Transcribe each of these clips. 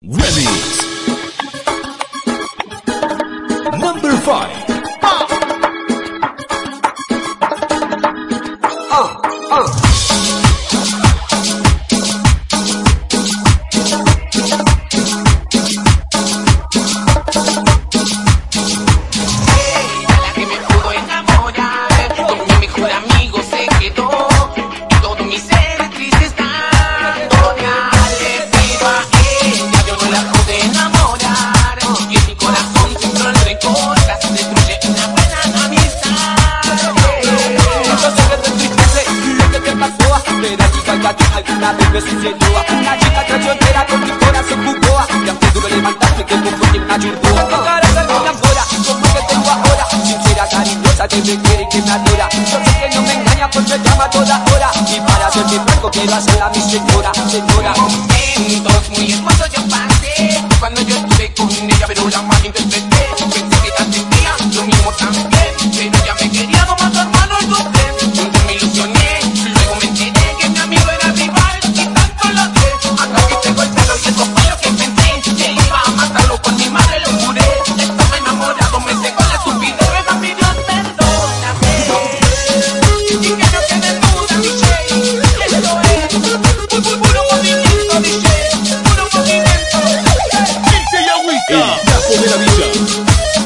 Remix Number 5. Alguna vez me sucedió una chica traicionera con mi corazón jugó y aunque duro levantarme que poco quien me ayudó no cara de alguna hora como el que tengo ahora sincera, cariñosa, que me quiere y que me adora yo sé que no me engaña pues me llama a toda hora y para hacer mi blanco quiero hacerla mi señora momentos muy hermosos yo pasé cuando yo estuve con ella pero la malinterpreté pensé que ella sentía lo mismo también pero ella me quería como tu hermano y tu friend yo me ilusioné luego me enteré que mi amigo era rival y tanto lo sé hasta que llegó el cielo y eso fue lo que pensé que iba a matarlo con mi madre lo juré estaba enamorado me cegó la estupidez me pidió perdóname y que no quede duda mi shade esto es puro movimiento mi shade puro movimiento Pinche y agüita El Capo de la Villa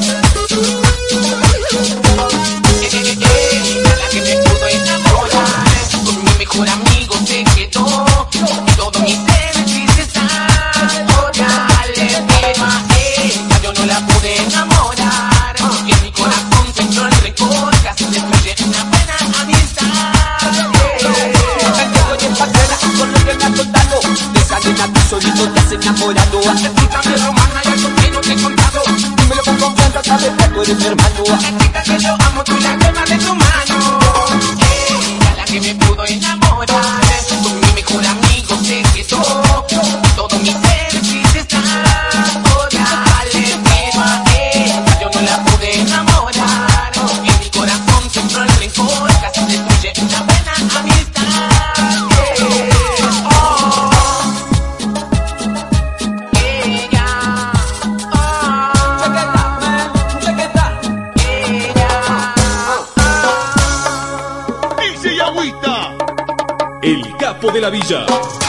la que me pudo enamorar con mi mejor amigo se quedó todo mi ser tristeza ahora le temo a ella yo no la pude enamorar y en mi corazón se entró el rencor casi destruye una buena amistad entiendo bien patrona con lo que me has contado de esa nena tú solito te has enamorado escúchame romana y algo que no te he contado dímelo con confianza sabes que tú eres mi hermano la chica que yo amo tú la quema de tu mano ella la que me pudo enamorar con mi mejor amigo se quedó todo mi ser triste está ahora le temo a ella yo no la pude enamorar y en mi corazón se entró el rencor casi destruye una buena amistad Pinche y agüita El Capo de la Villa